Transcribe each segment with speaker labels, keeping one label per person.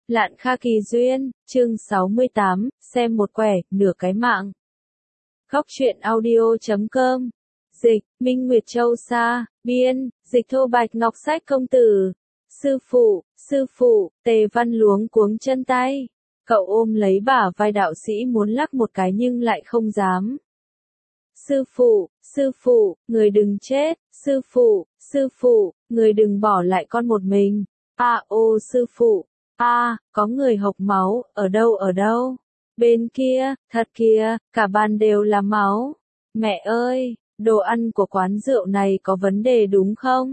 Speaker 1: Lạn Kha Kỳ Duyên, chương 68, xem một quẻ, nửa cái mạng. Góc truyện audio.com. Dịch, Minh Nguyệt Châu Sa, biên, dịch Thô Bạch Ngọc Sách Công Tử. Sư phụ, Tề Văn luống cuống chân tay. Cậu ôm lấy bả vai đạo sĩ muốn lắc một cái nhưng lại không dám. Sư phụ, người đừng chết, sư phụ, người đừng bỏ lại con một mình. Ô sư phụ, có người hộc máu, ở đâu? Bên kia, thật kìa, cả bàn đều là máu. Mẹ ơi, đồ ăn của quán rượu này có vấn đề đúng không?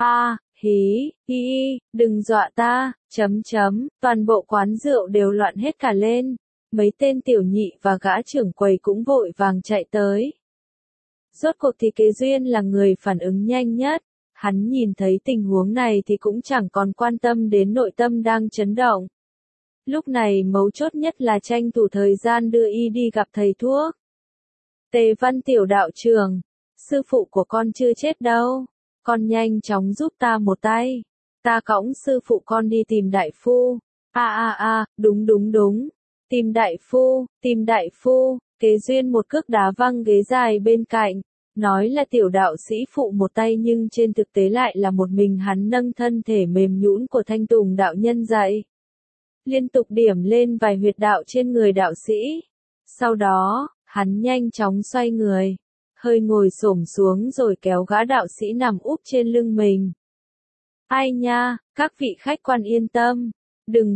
Speaker 1: Đừng dọa ta, toàn bộ quán rượu đều loạn hết cả lên. Mấy tên tiểu nhị và gã trưởng quầy cũng vội vàng chạy tới. Rốt cuộc thì Kế Duyên là người phản ứng nhanh nhất. Hắn nhìn thấy tình huống này thì cũng chẳng còn quan tâm đến nội tâm đang chấn động. Lúc này mấu chốt nhất là tranh thủ thời gian đưa y đi gặp thầy thuốc. Tề Văn tiểu đạo trưởng, sư phụ của con chưa chết đâu. Con nhanh chóng giúp ta một tay. Ta cõng sư phụ con đi tìm đại phu. Đúng. Tìm đại phu. Kế Duyên một cước đá văng ghế dài bên cạnh. Nói là tiểu đạo sĩ phụ một tay nhưng trên thực tế lại là một mình hắn nâng thân thể mềm nhũn của Thanh Tùng đạo nhân dậy. Liên tục điểm lên vài huyệt đạo trên người đạo sĩ. Sau đó, hắn nhanh chóng xoay người. Hơi ngồi xổm xuống rồi kéo gã đạo sĩ nằm úp trên lưng mình. Ai nha, các vị khách quan yên tâm. Đừng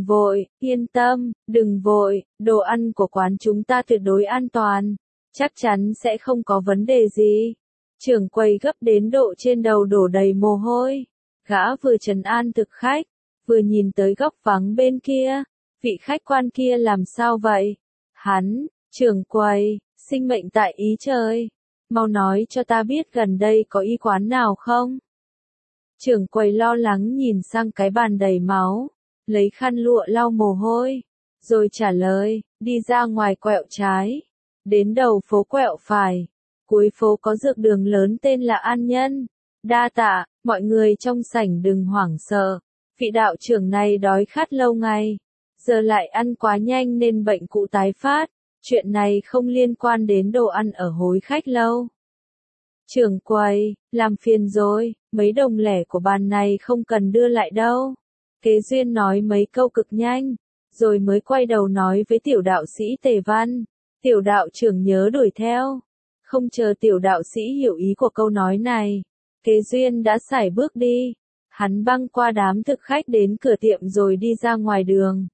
Speaker 1: vội, đồ ăn của quán chúng ta tuyệt đối an toàn. Chắc chắn sẽ không có vấn đề gì. Trưởng quầy gấp đến độ trên đầu đổ đầy mồ hôi. Gã vừa trấn an thực khách, vừa nhìn tới góc vắng bên kia. Vị khách quan kia làm sao vậy? Trưởng quầy, sinh mệnh tại ý trời. Mau nói cho ta biết gần đây có y quán nào không? Trưởng quầy lo lắng nhìn sang cái bàn đầy máu, lấy khăn lụa lau mồ hôi, rồi trả lời, đi ra ngoài quẹo trái. Đến đầu phố quẹo phải, cuối phố có dược đường lớn tên là An Nhân. Đa tạ, mọi người trong sảnh đừng hoảng sợ. Vị đạo trưởng này đói khát lâu ngày, giờ lại ăn quá nhanh nên bệnh cũ tái phát. Chuyện này không liên quan đến đồ ăn ở hối khách lâu. Trưởng quầy, làm phiền rồi, mấy đồng lẻ của bàn này không cần đưa lại đâu. Kế Duyên nói mấy câu cực nhanh, rồi mới quay đầu nói với tiểu đạo sĩ Tề Văn. Tiểu đạo trưởng nhớ đuổi theo. Không chờ tiểu đạo sĩ hiểu ý của câu nói này, Kế Duyên đã sải bước đi. Hắn băng qua đám thực khách đến cửa tiệm rồi đi ra ngoài đường.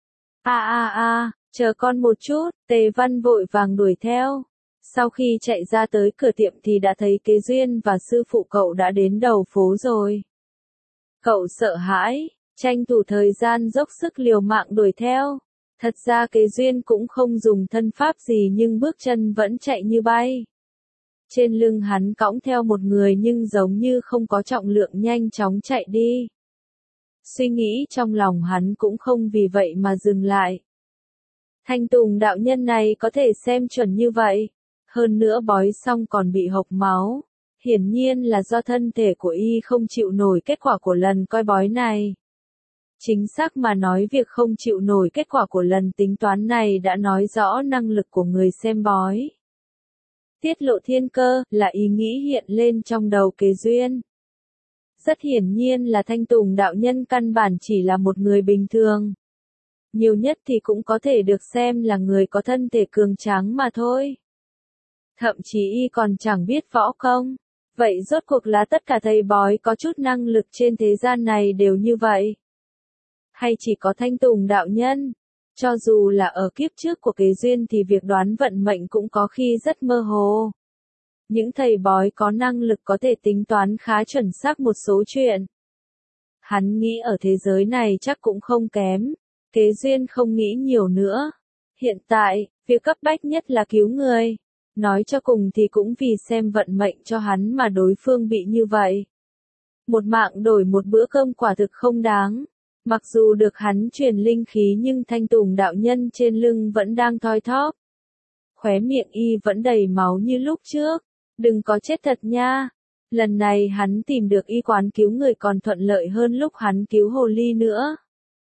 Speaker 1: Chờ con một chút, Tề Văn vội vàng đuổi theo. Sau khi chạy ra tới cửa tiệm thì đã thấy Kế Duyên và sư phụ cậu đã đến đầu phố rồi. Cậu sợ hãi, tranh thủ thời gian dốc sức liều mạng đuổi theo. Thật ra Kế Duyên cũng không dùng thân pháp gì nhưng bước chân vẫn chạy như bay. Trên lưng hắn cõng theo một người nhưng giống như không có trọng lượng nhanh chóng chạy đi. Suy nghĩ trong lòng hắn cũng không vì vậy mà dừng lại. Thanh Tùng đạo nhân này có thể xem chuẩn như vậy. Hơn nữa bói xong còn bị hộc máu. Hiển nhiên là do thân thể của y không chịu nổi kết quả của lần coi bói này. Chính xác mà nói việc không chịu nổi kết quả của lần tính toán này đã nói rõ năng lực của người xem bói. Tiết lộ thiên cơ là ý nghĩ hiện lên trong đầu Kế Duyên. Rất hiển nhiên là Thanh Tùng đạo nhân căn bản chỉ là một người bình thường. Nhiều nhất thì cũng có thể được xem là người có thân thể cường tráng mà thôi. Thậm chí y còn chẳng biết võ công. Vậy rốt cuộc là tất cả thầy bói có chút năng lực trên thế gian này đều như vậy? Hay chỉ có Thanh Tùng đạo nhân? Cho dù là ở kiếp trước của Kế Duyên thì việc đoán vận mệnh cũng có khi rất mơ hồ. Những thầy bói có năng lực có thể tính toán khá chuẩn xác một số chuyện. Hắn nghĩ ở thế giới này chắc cũng không kém. Kế Duyên không nghĩ nhiều nữa. Hiện tại, việc cấp bách nhất là cứu người. Nói cho cùng thì cũng vì xem vận mệnh cho hắn mà đối phương bị như vậy. Một mạng đổi một bữa cơm quả thực không đáng. Mặc dù được hắn truyền linh khí nhưng Thanh Tùng đạo nhân trên lưng vẫn đang thoi thóp. Khóe miệng y vẫn đầy máu như lúc trước. Đừng có chết thật nha. Lần này hắn tìm được y quán cứu người còn thuận lợi hơn lúc hắn cứu hồ ly nữa.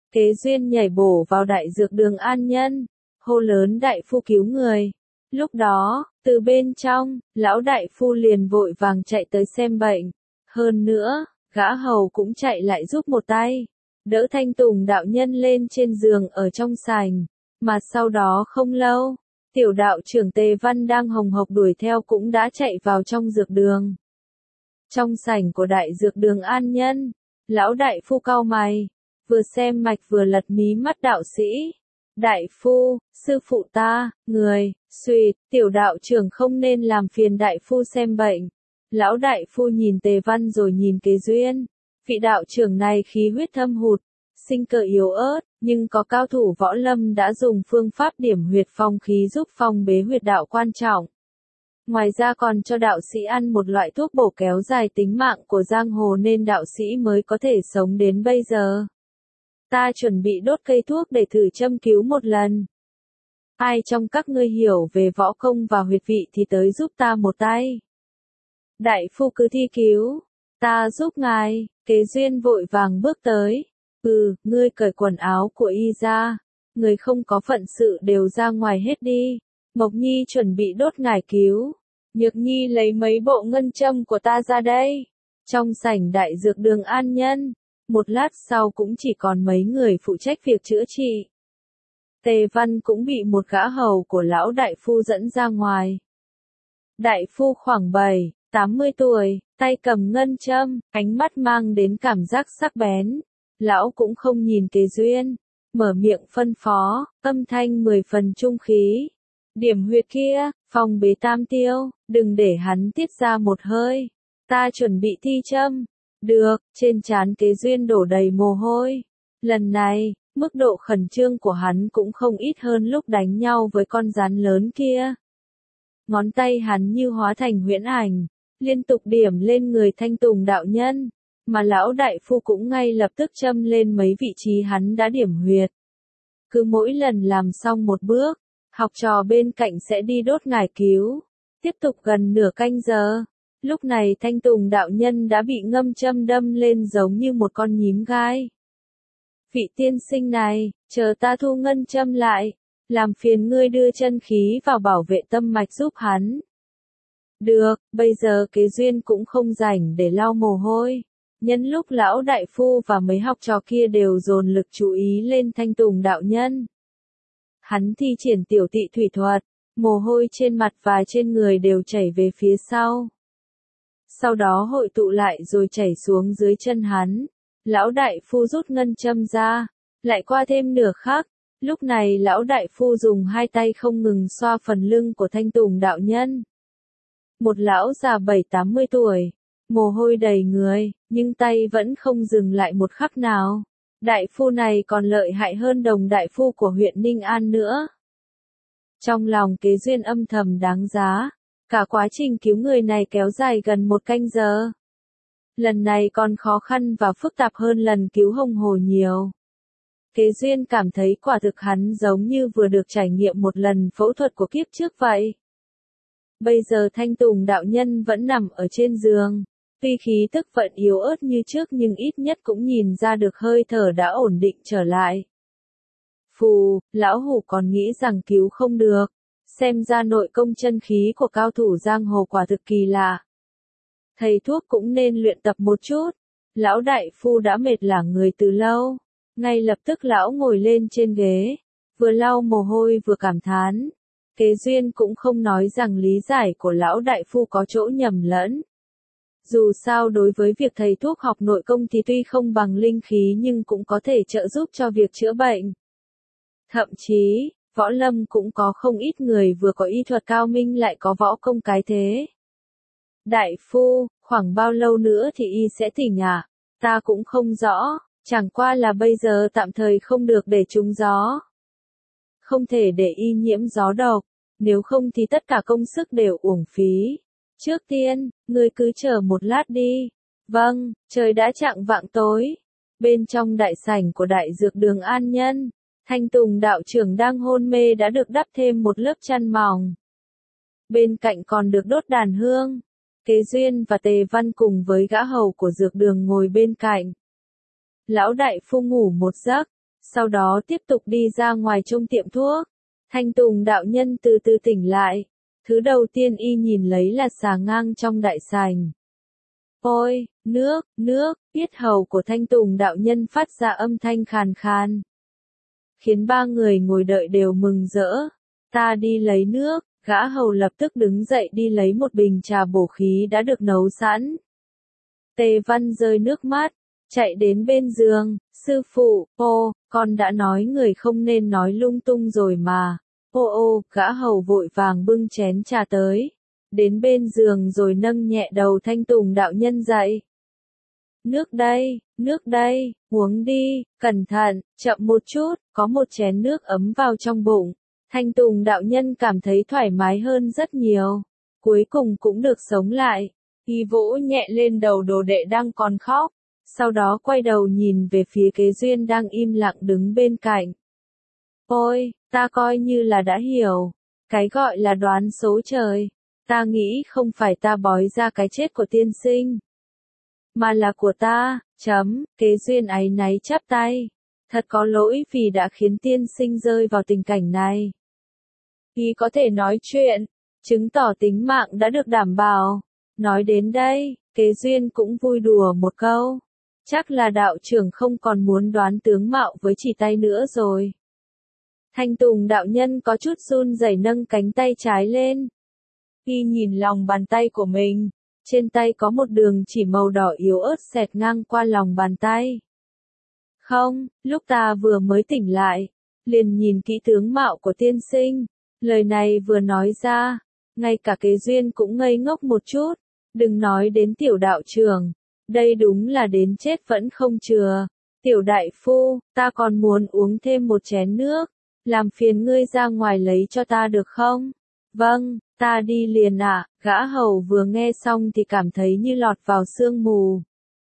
Speaker 1: Kế Duyên nhảy bổ vào đại dược đường an nhân, hô lớn đại phu cứu người. Lúc đó, từ bên trong, lão đại phu liền vội vàng chạy tới xem bệnh. Hơn nữa, gã hầu cũng chạy lại giúp một tay, đỡ Thanh Tùng đạo nhân lên trên giường ở trong sảnh. Mà sau đó không lâu, tiểu đạo trưởng Tề Văn đang hồng hộc đuổi theo cũng đã chạy vào trong dược đường. Trong sảnh của đại dược đường an nhân, lão đại phu cau mày, vừa xem mạch vừa lật mí mắt đạo sĩ. Đại phu, sư phụ ta, người, suýt, tiểu đạo trưởng không nên làm phiền đại phu xem bệnh. Lão đại phu nhìn Tề Văn rồi nhìn Kế Duyên. Vị đạo trưởng này khí huyết thâm hụt, sinh cơ yếu ớt, nhưng có cao thủ võ lâm đã dùng phương pháp điểm huyệt phong khí giúp phong bế huyệt đạo quan trọng. Ngoài ra còn cho đạo sĩ ăn một loại thuốc bổ kéo dài tính mạng của giang hồ nên đạo sĩ mới có thể sống đến bây giờ. Ta chuẩn bị đốt cây thuốc để thử châm cứu một lần. Ai trong các ngươi hiểu về võ công và huyệt vị thì tới giúp ta một tay. Đại phu cứ thi cứu, ta giúp ngài. Kế Duyên vội vàng bước tới. Ngươi cởi quần áo của y ra. Người không có phận sự đều ra ngoài hết đi. Mộc Nhi chuẩn bị đốt ngải cứu. Nhược Nhi lấy mấy bộ ngân châm của ta ra đây. Trong sảnh đại dược đường an nhân, một lát sau cũng chỉ còn mấy người phụ trách việc chữa trị. Tề Văn cũng bị một gã hầu của lão đại phu dẫn ra ngoài. Đại phu khoảng 70 tuổi, tay cầm ngân châm, ánh mắt mang đến cảm giác sắc bén. Lão cũng không nhìn Kế Duyên, mở miệng phân phó, âm thanh 10 phần trung khí. Điểm huyệt kia, phong bế tam tiêu, đừng để hắn tiết ra một hơi. Ta chuẩn bị thi châm. Được, trên trán Kế Duyên đổ đầy mồ hôi. Lần này, mức độ khẩn trương của hắn cũng không ít hơn lúc đánh nhau với con rắn lớn kia. Ngón tay hắn như hóa thành huyễn ảnh, liên tục điểm lên người Thanh Tùng đạo nhân, mà lão đại phu cũng ngay lập tức châm lên mấy vị trí hắn đã điểm huyệt. Cứ mỗi lần làm xong một bước, học trò bên cạnh sẽ đi đốt ngải cứu. Tiếp tục gần nửa canh giờ. Lúc này Thanh Tùng đạo nhân đã bị ngâm châm đâm lên giống như một con nhím gai. Vị tiên sinh này, chờ ta thu ngân châm lại, làm phiền ngươi đưa chân khí vào bảo vệ tâm mạch giúp hắn. Được, bây giờ Kế Duyên cũng không rảnh để lau mồ hôi. Nhân lúc lão đại phu và mấy học trò kia đều dồn lực chú ý lên Thanh Tùng đạo nhân. Hắn thi triển tiểu tị thủy thuật, mồ hôi trên mặt và trên người đều chảy về phía sau. Sau đó hội tụ lại rồi chảy xuống dưới chân hắn. Lão đại phu rút ngân châm ra, lại qua thêm nửa khắc. Lúc này lão đại phu dùng hai tay không ngừng xoa phần lưng của Thanh Tùng đạo nhân. Một lão già 70-80 tuổi, mồ hôi đầy người, nhưng tay vẫn không dừng lại một khắc nào. Đại phu này còn lợi hại hơn đồng đại phu của huyện Ninh An nữa. Trong lòng Kế Duyên âm thầm đáng giá, cả quá trình cứu người này kéo dài gần 1 canh giờ. Lần này còn khó khăn và phức tạp hơn lần cứu Hồng Hồ nhiều. Kế Duyên cảm thấy quả thực hắn giống như vừa được trải nghiệm một lần phẫu thuật của kiếp trước vậy. Bây giờ Thanh Tùng đạo nhân vẫn nằm ở trên giường. Tuy khí tức vẫn yếu ớt như trước nhưng ít nhất cũng nhìn ra được hơi thở đã ổn định trở lại. Phù, lão hủ còn nghĩ rằng cứu không được. Xem ra nội công chân khí của cao thủ giang hồ quả thực kỳ lạ. Thầy thuốc cũng nên luyện tập một chút. Lão đại phu đã mệt lả người từ lâu. Ngay lập tức lão ngồi lên trên ghế, vừa lau mồ hôi vừa cảm thán. Kế Duyên cũng không nói rằng lý giải của lão đại phu có chỗ nhầm lẫn. Dù sao đối với việc thầy thuốc học nội công thì tuy không bằng linh khí nhưng cũng có thể trợ giúp cho việc chữa bệnh. Thậm chí, võ lâm cũng có không ít người vừa có y thuật cao minh lại có võ công cái thế. Đại phu, khoảng bao lâu nữa thì y sẽ tỉnh ạ? Ta cũng không rõ, chẳng qua là bây giờ tạm thời không được để trúng gió. Không thể để y nhiễm gió độc, nếu không thì tất cả công sức đều uổng phí. Trước tiên, ngươi cứ chờ một lát đi. Vâng, trời đã chạng vạng tối. Bên trong đại sảnh của đại dược đường an nhân, Thanh Tùng đạo trưởng đang hôn mê đã được đắp thêm một lớp chăn mỏng. Bên cạnh còn được đốt đàn hương. Kế Duyên và Tề Văn cùng với gã hầu của dược đường ngồi bên cạnh. Lão đại phu ngủ một giấc, sau đó tiếp tục đi ra ngoài trong tiệm thuốc. Thanh Tùng đạo nhân từ từ tỉnh lại. Thứ đầu tiên y nhìn lấy là xà ngang trong đại sảnh. Ôi, nước, yết hầu của Thanh Tùng đạo nhân phát ra âm thanh khàn khàn. Khiến ba người ngồi đợi đều mừng rỡ. Ta đi lấy nước, gã hầu lập tức đứng dậy đi lấy một bình trà bổ khí đã được nấu sẵn. Tề Văn rơi nước mắt, chạy đến bên giường, sư phụ, con đã nói người không nên nói lung tung rồi mà. Gã hầu vội vàng bưng chén trà tới, đến bên giường rồi nâng nhẹ đầu Thanh Tùng đạo nhân dậy. Nước đây, uống đi, cẩn thận, chậm một chút, có một chén nước ấm vào trong bụng. Thanh Tùng đạo nhân cảm thấy thoải mái hơn rất nhiều, cuối cùng cũng được sống lại. Y vỗ nhẹ lên đầu đồ đệ đang còn khóc, sau đó quay đầu nhìn về phía Kế Duyên đang im lặng đứng bên cạnh. Ôi, ta coi như là đã hiểu, cái gọi là đoán số trời, ta nghĩ không phải ta bói ra cái chết của tiên sinh, mà là của ta, Kế Duyên áy náy chắp tay, thật có lỗi vì đã khiến tiên sinh rơi vào tình cảnh này. Y có thể nói chuyện, chứng tỏ tính mạng đã được đảm bảo. Nói đến đây, Kế Duyên cũng vui đùa một câu. Chắc là đạo trưởng không còn muốn đoán tướng mạo với chỉ tay nữa rồi. Thanh Tùng đạo nhân có chút run rẩy nâng cánh tay trái lên. Y nhìn lòng bàn tay của mình. Trên tay có một đường chỉ màu đỏ yếu ớt xẹt ngang qua lòng bàn tay. Không, lúc ta vừa mới tỉnh lại, liền nhìn kỹ tướng mạo của tiên sinh. Lời này vừa nói ra, ngay cả Kế Duyên cũng ngây ngốc một chút. Đừng nói đến tiểu đạo trưởng, đây đúng là đến chết vẫn không chừa. Tiểu đại phu, ta còn muốn uống thêm một chén nước, làm phiền ngươi ra ngoài lấy cho ta được không? Vâng, ta đi liền ạ. Gã hầu vừa nghe xong thì cảm thấy như lọt vào sương mù.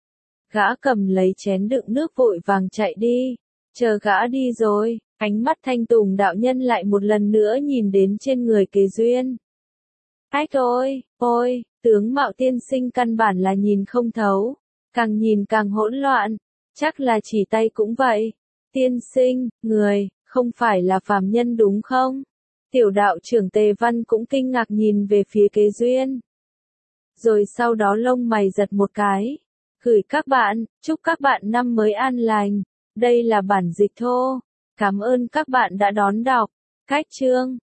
Speaker 1: Gã cầm lấy chén đựng nước vội vàng chạy đi. Chờ gã đi rồi, ánh mắt Thanh Tùng đạo nhân lại một lần nữa nhìn đến trên người Kế Duyên. Ách ôi, tướng mạo tiên sinh căn bản là nhìn không thấu, càng nhìn càng hỗn loạn, chắc là chỉ tay cũng vậy. Tiên sinh, người, không phải là phàm nhân đúng không? Tiểu đạo trưởng Tề Văn cũng kinh ngạc nhìn về phía Kế Duyên. Rồi sau đó lông mày giật một cái. Gửi các bạn, chúc các bạn năm mới an lành. Đây là bản dịch thô. Cảm ơn các bạn đã đón đọc. Cách chương